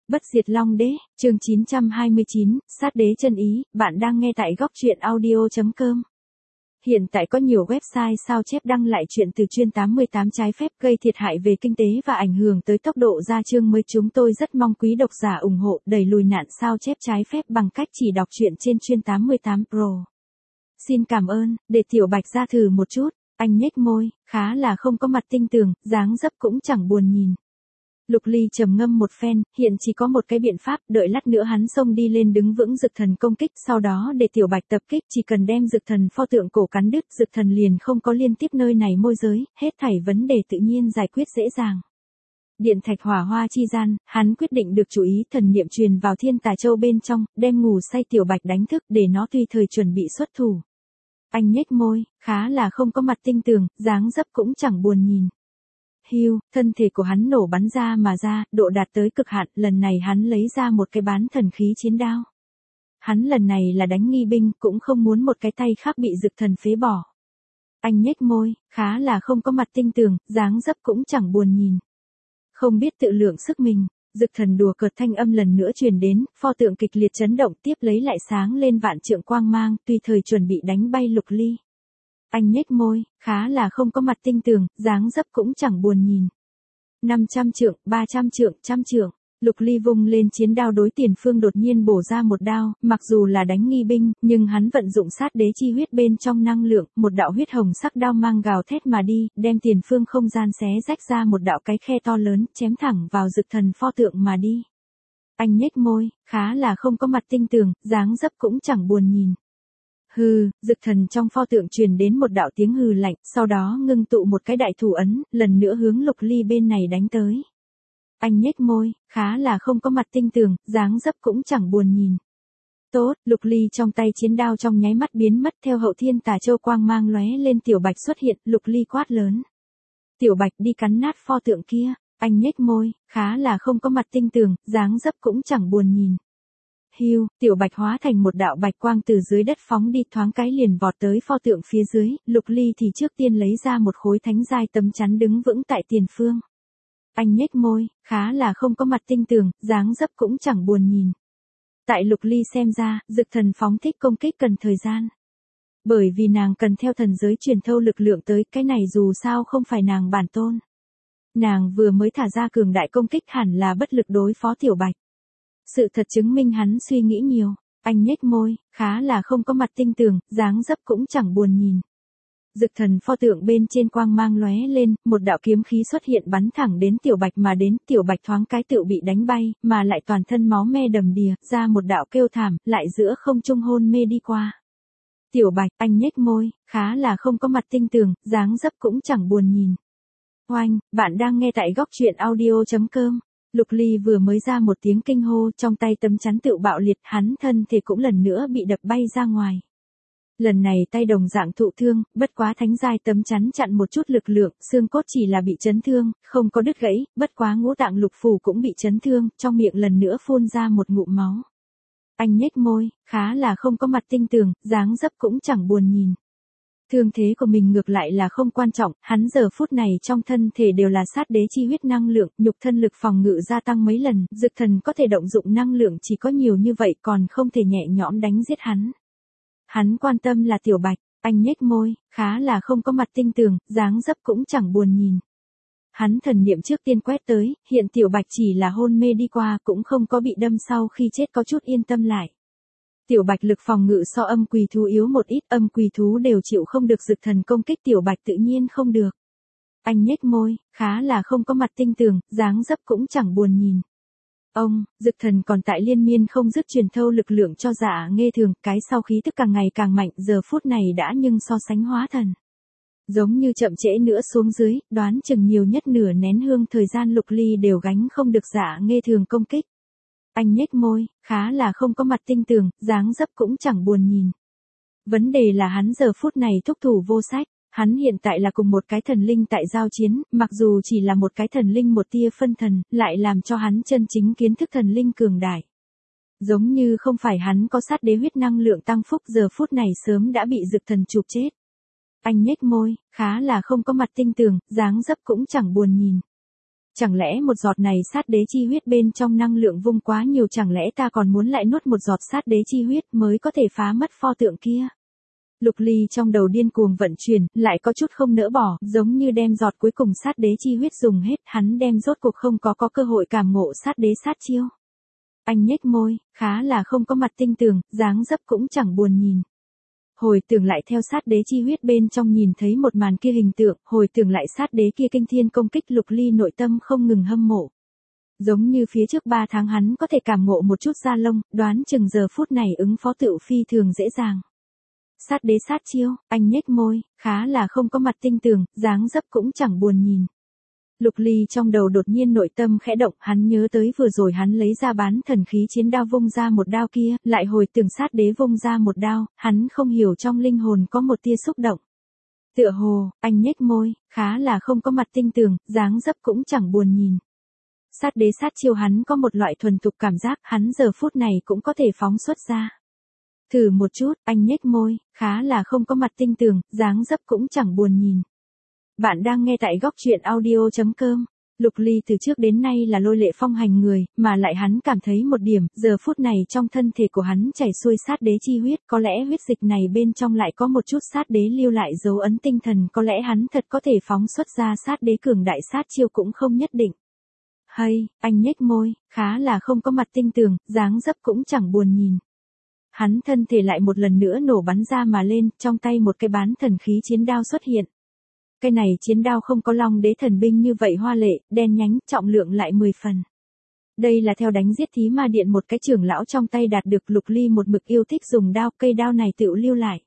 Bất diệt Long Đế, chương 929, sát đế chân ý, bạn đang nghe tại góc truyện audio.com. Hiện tại có nhiều website sao chép đăng lại chuyện từ chuyên 88 trái phép gây thiệt hại về kinh tế và ảnh hưởng tới tốc độ ra chương mới. Chúng tôi rất mong quý độc giả ủng hộ đẩy lùi nạn sao chép trái phép bằng cách chỉ đọc truyện trên chuyên 88 Pro. Xin cảm ơn, để Tiểu Bạch ra thử một chút. Anh nhếch môi, khá là không có mặt tinh tường, dáng dấp cũng chẳng buồn nhìn. Lục Ly trầm ngâm một phen, hiện chỉ có một cái biện pháp, đợi lát nữa hắn xông đi lên đứng vững Dực Thần công kích, sau đó để Tiểu Bạch tập kích, chỉ cần đem Dực Thần pho tượng cổ cắn đứt, Dực Thần liền không có liên tiếp nơi này môi giới, hết thảy vấn đề tự nhiên giải quyết dễ dàng. Điện thạch hỏa hoa chi gian, hắn quyết định được chú ý, thần niệm truyền vào Thiên Tà Châu bên trong, đem ngủ say Tiểu Bạch đánh thức để nó tùy thời chuẩn bị xuất thủ. Anh nhếch môi, khá là không có mặt tinh tường, dáng dấp cũng chẳng buồn nhìn. Hưu, thân thể của hắn nổ bắn ra mà ra, độ đạt tới cực hạn, lần này hắn lấy ra một cái bán thần khí chiến đao. Hắn lần này là đánh nghi binh, cũng không muốn một cái tay khác bị Dực Thần phế bỏ. Anh nhếch môi, khá là không có mặt tinh tường, dáng dấp cũng chẳng buồn nhìn. Không biết tự lượng sức mình, Dực Thần đùa cợt thanh âm lần nữa truyền đến, pho tượng kịch liệt chấn động, tiếp lấy lại sáng lên vạn trượng quang mang, tùy thời chuẩn bị đánh bay Lục Ly. Anh nhếch môi, khá là không có mặt tinh tường, dáng dấp cũng chẳng buồn nhìn. 500 trượng, 300 trượng, 100 trượng, Lục Ly vung lên chiến đao đối Tiền Phương đột nhiên bổ ra một đao, mặc dù là đánh nghi binh, nhưng hắn vận dụng sát đế chi huyết bên trong năng lượng, một đạo huyết hồng sắc đao mang gào thét mà đi, đem Tiền Phương không gian xé rách ra một đạo cái khe to lớn, chém thẳng vào Dực Thần pho tượng mà đi. Anh nhếch môi, khá là không có mặt tinh tường, dáng dấp cũng chẳng buồn nhìn. Hừ, Dực Thần trong pho tượng truyền đến một đạo tiếng hừ lạnh, sau đó ngưng tụ một cái đại thủ ấn, lần nữa hướng Lục Ly bên này đánh tới. Anh nhếch môi, khá là không có mặt tinh tường, dáng dấp cũng chẳng buồn nhìn. Tốt, Lục Ly trong tay chiến đao trong nháy mắt biến mất, theo hậu Thiên Tà Châu quang mang lóe lên. Tiểu Bạch xuất hiện, Lục Ly quát lớn. Tiểu Bạch đi cắn nát pho tượng kia. Anh nhếch môi, khá là không có mặt tinh tường, dáng dấp cũng chẳng buồn nhìn. Hưu, Tiểu Bạch hóa thành một đạo bạch quang từ dưới đất phóng đi, thoáng cái liền vọt tới pho tượng phía dưới, Lục Ly thì trước tiên lấy ra một khối thánh giai tấm chắn đứng vững tại Tiền Phương. Anh nhếch môi, khá là không có mặt tinh tường, dáng dấp cũng chẳng buồn nhìn. Tại Lục Ly xem ra, Dực Thần phóng thích công kích cần thời gian. Bởi vì nàng cần theo thần giới truyền thâu lực lượng tới, cái này dù sao không phải nàng bản tôn. Nàng vừa mới thả ra cường đại công kích hẳn là bất lực đối phó Tiểu Bạch. Sự thật chứng minh hắn suy nghĩ nhiều, anh nhếch môi, khá là không có mặt tinh tường, dáng dấp cũng chẳng buồn nhìn. Dực Thần pho tượng bên trên quang mang lóe lên, một đạo kiếm khí xuất hiện bắn thẳng đến Tiểu Bạch mà đến, Tiểu Bạch thoáng cái tựu bị đánh bay, mà lại toàn thân máu me đầm đìa, ra một đạo kêu thảm, lại giữa không trung hôn mê đi qua. Tiểu Bạch, anh nhếch môi, khá là không có mặt tinh tường, dáng dấp cũng chẳng buồn nhìn. Oanh, bạn đang nghe tại góc truyện audio.com. Lục Ly vừa mới ra một tiếng kinh hô, trong tay tấm chắn tựu bạo liệt, hắn thân thể cũng lần nữa bị đập bay ra ngoài. Lần này tay đồng dạng thụ thương, bất quá thánh giai tấm chắn chặn một chút lực lượng, xương cốt chỉ là bị chấn thương, không có đứt gãy, bất quá ngũ tạng lục phủ cũng bị chấn thương, trong miệng lần nữa phun ra một ngụm máu. Anh nhếch môi, khá là không có mặt tinh tường, dáng dấp cũng chẳng buồn nhìn. Thương thế của mình ngược lại là không quan trọng, hắn giờ phút này trong thân thể đều là sát đế chi huyết năng lượng, nhục thân lực phòng ngự gia tăng mấy lần, Dực Thần có thể động dụng năng lượng chỉ có nhiều như vậy còn không thể nhẹ nhõm đánh giết hắn. Hắn quan tâm là Tiểu Bạch, anh nhếch môi, khá là không có mặt tinh tường, dáng dấp cũng chẳng buồn nhìn. Hắn thần niệm trước tiên quét tới, hiện Tiểu Bạch chỉ là hôn mê đi qua, cũng không có bị đâm, sau khi chết có chút yên tâm lại. Tiểu Bạch lực phòng ngự so âm quỳ thú yếu một ít, âm quỳ thú đều chịu không được Dực Thần công kích, Tiểu Bạch tự nhiên không được. Anh nhếch môi, khá là không có mặt tinh tường, dáng dấp cũng chẳng buồn nhìn. Ông, Dực Thần còn tại liên miên không dứt truyền thâu lực lượng cho Dạ Nghê Thường, cái sau khí tức càng ngày càng mạnh, giờ phút này đã nhưng so sánh hóa thần. Giống như chậm trễ nữa xuống dưới, đoán chừng nhiều nhất nửa nén hương thời gian Lục Ly đều gánh không được Dạ Nghê Thường công kích. Anh nhếch môi, khá là không có mặt tinh tường, dáng dấp cũng chẳng buồn nhìn. Vấn đề là hắn giờ phút này thúc thủ vô sách, hắn hiện tại là cùng một cái thần linh tại giao chiến, mặc dù chỉ là một cái thần linh một tia phân thần, lại làm cho hắn chân chính kiến thức thần linh cường đại. Giống như không phải hắn có sát đế huyết năng lượng tăng phúc, giờ phút này sớm đã bị Dực Thần chụp chết. Anh nhếch môi, khá là không có mặt tinh tường, dáng dấp cũng chẳng buồn nhìn. chẳng lẽ một giọt này sát đế chi huyết bên trong năng lượng vung quá nhiều, chẳng lẽ ta còn muốn lại nuốt một giọt sát đế chi huyết mới có thể phá mất pho tượng kia? Lục Ly trong đầu điên cuồng vận chuyển, lại có chút không nỡ bỏ, giống như đem giọt cuối cùng sát đế chi huyết dùng hết, hắn đem rốt cuộc không có cơ hội cảm ngộ sát đế sát chiêu. Anh nhếch môi, khá là không có mặt tinh tường, dáng dấp cũng chẳng buồn nhìn. Hồi tưởng lại theo sát đế chi huyết bên trong nhìn thấy một màn kia hình tượng, hồi tưởng lại sát đế kia kinh thiên công kích, Lục Ly nội tâm không ngừng hâm mộ. Giống như phía trước 3 tháng hắn có thể cảm ngộ một chút da lông, đoán chừng giờ phút này ứng phó tựu phi thường dễ dàng. Sát đế sát chiêu, anh nhếch môi, khá là không có mặt tinh tường, dáng dấp cũng chẳng buồn nhìn. Lục Ly trong đầu đột nhiên nội tâm khẽ động, hắn nhớ tới vừa rồi hắn lấy ra bán thần khí chiến đao vung ra một đao kia, lại hồi tưởng sát đế vung ra một đao, hắn không hiểu trong linh hồn có một tia xúc động. Tựa hồ, anh nhếch môi, khá là không có mặt tinh tường, dáng dấp cũng chẳng buồn nhìn. Sát đế sát chiêu hắn có một loại thuần thục cảm giác, hắn giờ phút này cũng có thể phóng xuất ra. Thử một chút, anh nhếch môi, khá là không có mặt tinh tường, dáng dấp cũng chẳng buồn nhìn. Bạn đang nghe tại góc truyện audio.com. Lục Ly từ trước đến nay là lôi lệ phong hành người, mà lại hắn cảm thấy một điểm, giờ phút này trong thân thể của hắn chảy xuôi sát đế chi huyết, có lẽ huyết dịch này bên trong lại có một chút sát đế lưu lại dấu ấn tinh thần, có lẽ hắn thật có thể phóng xuất ra sát đế cường đại sát chiêu cũng không nhất định. Hay, anh nhếch môi, khá là không có mặt tinh tường, dáng dấp cũng chẳng buồn nhìn. Hắn thân thể lại một lần nữa nổ bắn ra mà lên, trong tay một cái bán thần khí chiến đao xuất hiện. Cái này chiến đao không có Long Đế thần binh như vậy hoa lệ, đen nhánh, trọng lượng lại 10 phần. Đây là theo đánh giết thí ma điện một cái trưởng lão trong tay đạt được. Lục Ly một mực yêu thích dùng đao, cây đao này tựu lưu lại.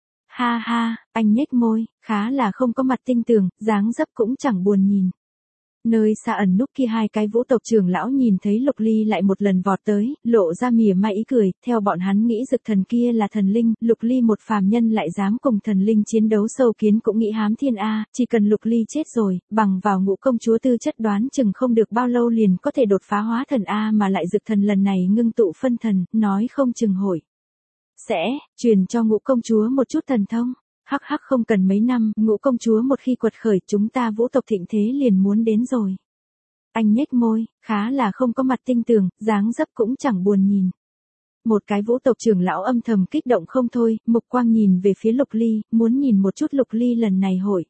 Ha ha, anh nhếch môi, khá là không có mặt tinh tường, dáng dấp cũng chẳng buồn nhìn. Nơi xa ẩn núp kia 2 cái vũ tộc trưởng lão nhìn thấy Lục Ly lại một lần vọt tới, lộ ra mỉa mai ý cười, theo bọn hắn nghĩ dực thần kia là thần linh, Lục Ly một phàm nhân lại dám cùng thần linh chiến đấu, sâu kiến cũng nghĩ hám thiên a, chỉ cần Lục Ly chết rồi, bằng vào Ngũ công chúa tư chất đoán chừng không được bao lâu liền có thể đột phá hóa thần a, mà lại dực thần lần này ngưng tụ phân thần, nói không chừng hội sẽ truyền cho Ngũ công chúa một chút thần thông. Hắc hắc, không cần mấy năm, Ngũ công chúa một khi quật khởi, chúng ta vũ tộc thịnh thế liền muốn đến rồi. Anh nhếch môi, khá là không có mặt tinh tường, dáng dấp cũng chẳng buồn nhìn. Một cái vũ tộc trưởng lão âm thầm kích động không thôi, mục quang nhìn về phía Lục Ly, muốn nhìn một chút Lục Ly lần này hội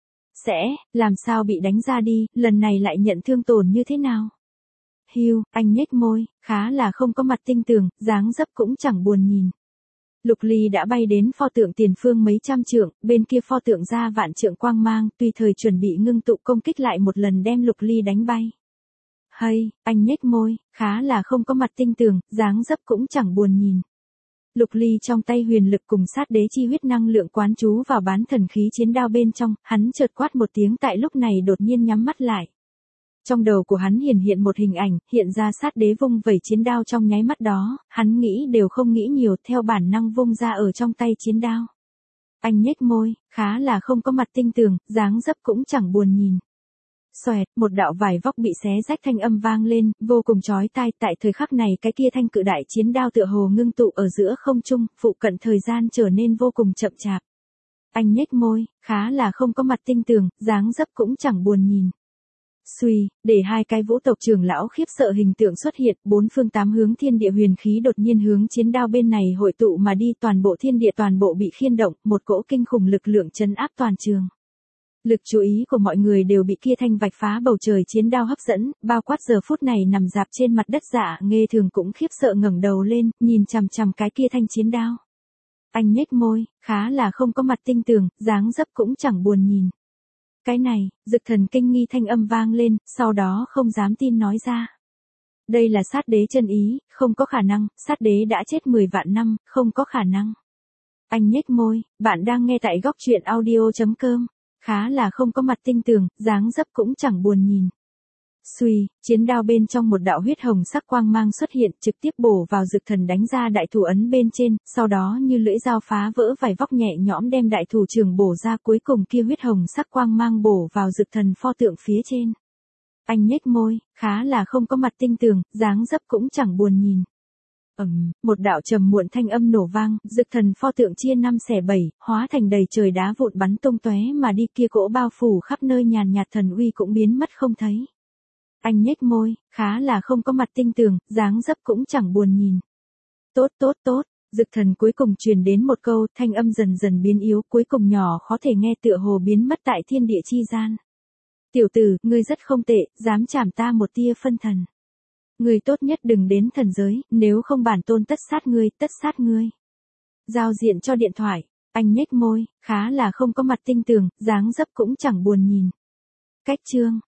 sẽ làm sao bị đánh ra đi, lần này lại nhận thương tổn như thế nào. Hiu, anh nhếch môi, khá là không có mặt tinh tường, dáng dấp cũng chẳng buồn nhìn. Lục Ly đã bay đến pho tượng tiền phương mấy trăm trượng, bên kia pho tượng ra vạn trượng quang mang, tùy thời chuẩn bị ngưng tụ công kích lại một lần đem Lục Ly đánh bay. Hay, anh nhếch môi, khá là không có mặt tinh tường, dáng dấp cũng chẳng buồn nhìn. Lục Ly trong tay huyền lực cùng sát đế chi huyết năng lượng quán chú vào bán thần khí chiến đao bên trong, hắn chợt quát một tiếng, tại lúc này đột nhiên nhắm mắt lại. Trong đầu của hắn hiện một hình ảnh, hiện ra sát đế vung vẩy chiến đao trong nháy mắt đó, hắn nghĩ đều không nghĩ nhiều, theo bản năng vung ra ở trong tay chiến đao. Anh nhếch môi, khá là không có mặt tinh tường, dáng dấp cũng chẳng buồn nhìn. Xoẹt, một đạo vải vóc bị xé rách thanh âm vang lên, vô cùng chói tai, tại thời khắc này cái kia thanh cự đại chiến đao tựa hồ ngưng tụ ở giữa không trung, phụ cận thời gian trở nên vô cùng chậm chạp. Anh nhếch môi, khá là không có mặt tinh tường, dáng dấp cũng chẳng buồn nhìn. Suy, để 2 cái vũ tộc trưởng lão khiếp sợ hình tượng xuất hiện, 4 phương 8 hướng thiên địa huyền khí đột nhiên hướng chiến đao bên này hội tụ mà đi, toàn bộ thiên địa toàn bộ bị khiên động, một cỗ kinh khủng lực lượng trấn áp toàn trường. Lực chú ý của mọi người đều bị kia thanh vạch phá bầu trời chiến đao hấp dẫn, bao quát giờ phút này nằm dạp trên mặt đất Dạ Nghê Thường cũng khiếp sợ ngẩng đầu lên, nhìn chằm chằm cái kia thanh chiến đao. Anh nhếch môi, khá là không có mặt tinh tường, dáng dấp cũng chẳng buồn nhìn. Cái này, dực thần kinh nghi thanh âm vang lên, sau đó không dám tin nói ra. Đây là sát đế chân ý, không có khả năng, sát đế đã chết 10 vạn năm, không có khả năng. Anh nhếch môi, bạn đang nghe tại góc truyện audio.com, khá là không có mặt tinh tường, dáng dấp cũng chẳng buồn nhìn. Suy, chiến đao bên trong một đạo huyết hồng sắc quang mang xuất hiện, trực tiếp bổ vào dực thần đánh ra đại thủ ấn bên trên, sau đó như lưỡi dao phá vỡ vải vóc nhẹ nhõm đem đại thủ trường bổ ra, cuối cùng kia huyết hồng sắc quang mang bổ vào dực thần pho tượng phía trên. Anh nhếch môi, khá là không có mặt tinh tường, dáng dấp cũng chẳng buồn nhìn. Một đạo trầm muộn thanh âm nổ vang, dực thần pho tượng chia 5 xẻ 7, hóa thành đầy trời đá vụn bắn tung tóe mà đi, kia cỗ bao phủ khắp nơi nhàn nhạt thần uy cũng biến mất không thấy. Anh nhếch môi, khá là không có mặt tinh tường, dáng dấp cũng chẳng buồn nhìn. Tốt tốt tốt, Dực Thần cuối cùng truyền đến một câu, thanh âm dần dần biến yếu, cuối cùng nhỏ khó thể nghe tựa hồ biến mất tại thiên địa chi gian. Tiểu tử, ngươi rất không tệ, dám chảm ta một tia phân thần. Ngươi tốt nhất đừng đến thần giới, nếu không bản tôn tất sát ngươi, tất sát ngươi. Giao diện cho điện thoại, anh nhếch môi, khá là không có mặt tinh tường, dáng dấp cũng chẳng buồn nhìn. Cách chương.